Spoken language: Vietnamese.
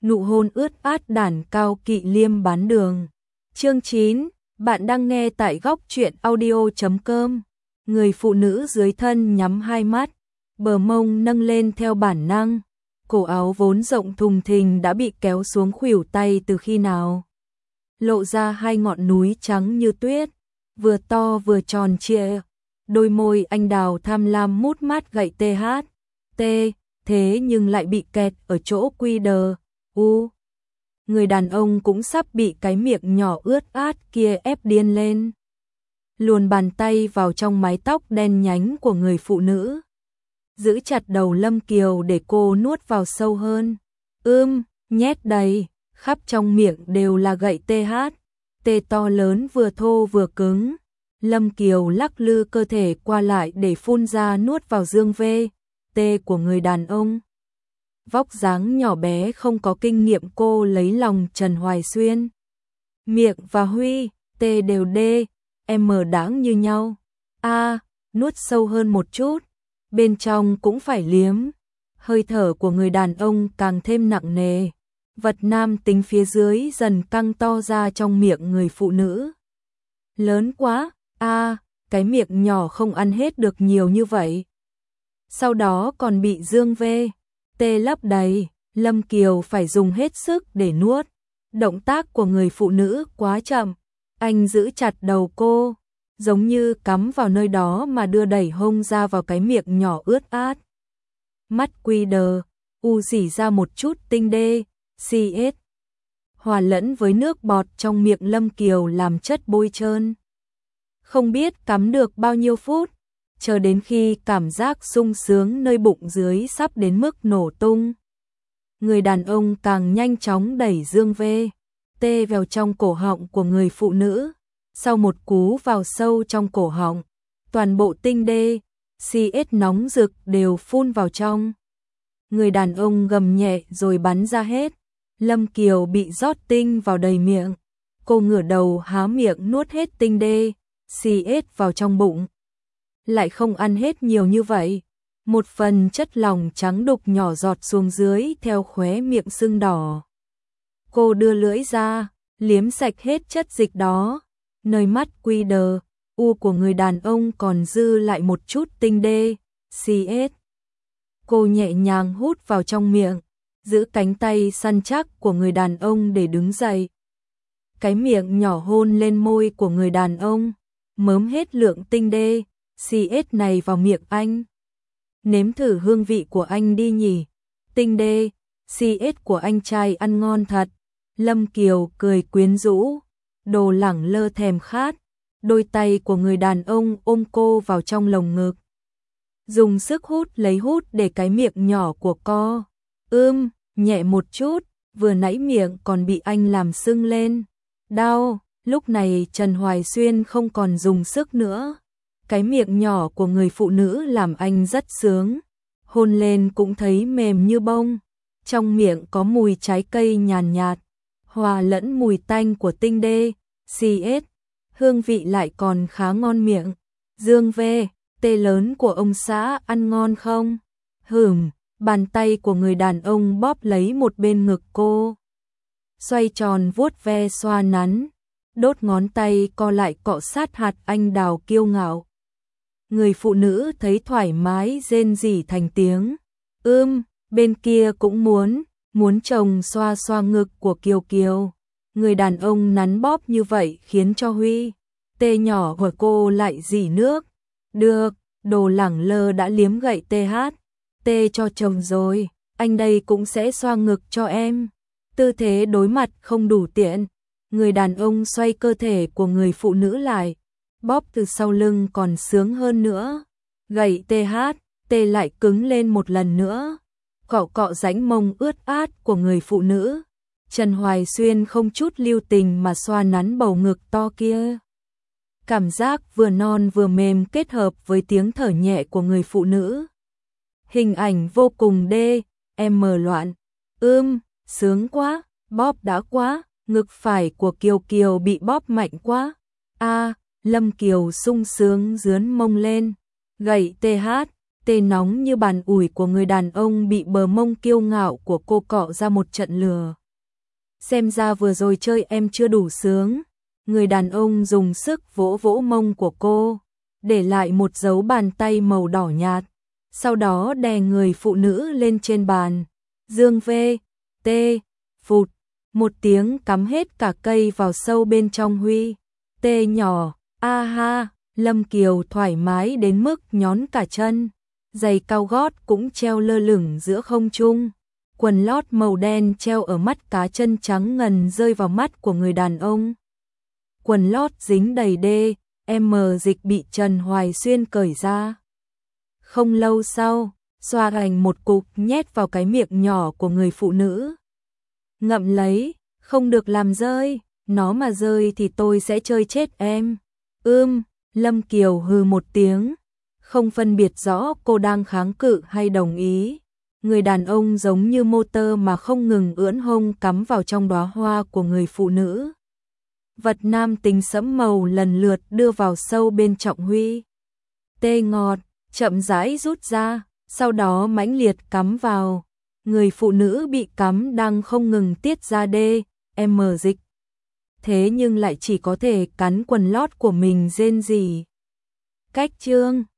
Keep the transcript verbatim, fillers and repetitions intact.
nụ hôn ướt át đản cao kỵ liêm bán đường. Chương chín, bạn đang nghe tại góc truyện audio chấm com. Người phụ nữ dưới thân nhắm hai mắt, bờ mông nâng lên theo bản năng, cổ áo vốn rộng thùng thình đã bị kéo xuống khuỷu tay từ khi nào. Lộ ra hai ngọn núi trắng như tuyết, vừa to vừa tròn trịa, đôi môi anh đào tham lam mút mát gậy tê hát, tê, thế nhưng lại bị kẹt ở chỗ quy đờ, u. Người đàn ông cũng sắp bị cái miệng nhỏ ướt át kia ép điên lên. Luồn bàn tay vào trong mái tóc đen nhánh của người phụ nữ, giữ chặt đầu Lâm Kiều để cô nuốt vào sâu hơn. Ưm, nhét đầy, khắp trong miệng đều là gậy tê hát, tê to lớn vừa thô vừa cứng. Lâm Kiều lắc lư cơ thể qua lại để phun ra nuốt vào dương vê, tê của người đàn ông. Vóc dáng nhỏ bé không có kinh nghiệm cô lấy lòng Trần Hoài Xuyên. Miệng và Huy, tê đều đê, em đáng như nhau. A, à, nuốt sâu hơn một chút, bên trong cũng phải liếm. Hơi thở của người đàn ông càng thêm nặng nề. Vật nam tính phía dưới dần căng to ra trong miệng người phụ nữ. Lớn quá, a, à, cái miệng nhỏ không ăn hết được nhiều như vậy. Sau đó còn bị dương vê, tê lấp đầy, Lâm Kiều phải dùng hết sức để nuốt. Động tác của người phụ nữ quá chậm, anh giữ chặt đầu cô, giống như cắm vào nơi đó mà đưa đẩy hông ra vào cái miệng nhỏ ướt át. Mắt quy đờ, u rỉ ra một chút tinh đê, xê ét, hòa lẫn với nước bọt trong miệng Lâm Kiều làm chất bôi trơn. Không biết cắm được bao nhiêu phút, chờ đến khi cảm giác sung sướng nơi bụng dưới sắp đến mức nổ tung. Người đàn ông càng nhanh chóng đẩy dương vê, tê vào trong cổ họng của người phụ nữ. Sau một cú vào sâu trong cổ họng, toàn bộ tinh đê, xê ét nóng rực đều phun vào trong. Người đàn ông gầm nhẹ rồi bắn ra hết. Lâm Kiều bị rót tinh vào đầy miệng. Cô ngửa đầu há miệng nuốt hết tinh đê, xê ét vào trong bụng. Lại không ăn hết nhiều như vậy. Một phần chất lỏng trắng đục nhỏ giọt xuống dưới theo khóe miệng sưng đỏ. Cô đưa lưỡi ra, liếm sạch hết chất dịch đó. Nơi mắt quy đờ, u của người đàn ông còn dư lại một chút tinh đê, xê ét. Cô nhẹ nhàng hút vào trong miệng, giữ cánh tay săn chắc của người đàn ông để đứng dậy. Cái miệng nhỏ hôn lên môi của người đàn ông, mớm hết lượng tinh đê, xê ét này vào miệng anh. Nếm thử hương vị của anh đi nhỉ, tinh đê, xê ét của anh trai ăn ngon thật. Lâm Kiều cười quyến rũ, đồ lẳng lơ thèm khát, đôi tay của người đàn ông ôm cô vào trong lồng ngực. Dùng sức hút lấy hút để cái miệng nhỏ của cô. Ưm, nhẹ một chút, vừa nãy miệng còn bị anh làm sưng lên. Đau, lúc này Trần Hoài Xuyên không còn dùng sức nữa. Cái miệng nhỏ của người phụ nữ làm anh rất sướng. Hôn lên cũng thấy mềm như bông. Trong miệng có mùi trái cây nhàn nhạt, hòa lẫn mùi tanh của tinh đê, xê ét, hương vị lại còn khá ngon miệng. Dương vê, tê lớn của ông xã ăn ngon không? Hửm, bàn tay của người đàn ông bóp lấy một bên ngực cô. Xoay tròn vuốt ve xoa nắn, đốt ngón tay co lại cọ sát hạt anh đào kiêu ngạo. Người phụ nữ thấy thoải mái rên rỉ thành tiếng. Ưm, bên kia cũng muốn. Muốn chồng xoa xoa ngực của Kiều Kiều. Người đàn ông nắn bóp như vậy khiến cho Huy, tê nhỏ của cô lại rỉ nước. Được, đồ lẳng lơ đã liếm gậy tê hát, tê cho chồng rồi, anh đây cũng sẽ xoa ngực cho em. Tư thế đối mặt không đủ tiện. Người đàn ông xoay cơ thể của người phụ nữ lại, bóp từ sau lưng còn sướng hơn nữa. Gậy tê hát, tê lại cứng lên một lần nữa. Cọ cọ rãnh mông ướt át của người phụ nữ. Trần Hoài Xuyên không chút lưu tình mà xoa nắn bầu ngực to kia. Cảm giác vừa non vừa mềm kết hợp với tiếng thở nhẹ của người phụ nữ. Hình ảnh vô cùng đê, em mờ loạn. Ưm, sướng quá, bóp đã quá, ngực phải của Kiều Kiều bị bóp mạnh quá. A, à, Lâm Kiều sung sướng dướn mông lên. Gậy tê hát, Tê nóng như bàn ủi của người đàn ông bị bờ mông kiêu ngạo của cô cọ ra một trận lừa. Xem ra vừa rồi chơi em chưa đủ sướng. Người đàn ông dùng sức vỗ vỗ mông của cô, để lại một dấu bàn tay màu đỏ nhạt. Sau đó đè người phụ nữ lên trên bàn. Dương V, T, phụt, một tiếng cắm hết cả cây vào sâu bên trong Huy. T nhỏ, a ha, Lâm Kiều thoải mái đến mức nhón cả chân. Giày cao gót cũng treo lơ lửng giữa không trung. Quần lót màu đen treo ở mắt cá chân trắng ngần rơi vào mắt của người đàn ông. Quần lót dính đầy đê, em dịch bị Trần Hoài Xuyên cởi ra. Không lâu sau, xoa rành một cục nhét vào cái miệng nhỏ của người phụ nữ. Ngậm lấy, không được làm rơi, nó mà rơi thì tôi sẽ chơi chết em. Ưm, Lâm Kiều hừ một tiếng, không phân biệt rõ cô đang kháng cự hay đồng ý. Người đàn ông giống như motor mà không ngừng ưỡn hông cắm vào trong đóa hoa của người phụ nữ. Vật nam tính sẫm màu lần lượt đưa vào sâu bên trọng Huy. Tê ngọt, chậm rãi rút ra, sau đó mãnh liệt cắm vào. Người phụ nữ bị cắm đang không ngừng tiết ra đê, em dịch. Thế nhưng lại chỉ có thể cắn quần lót của mình rên rỉ. Cách chương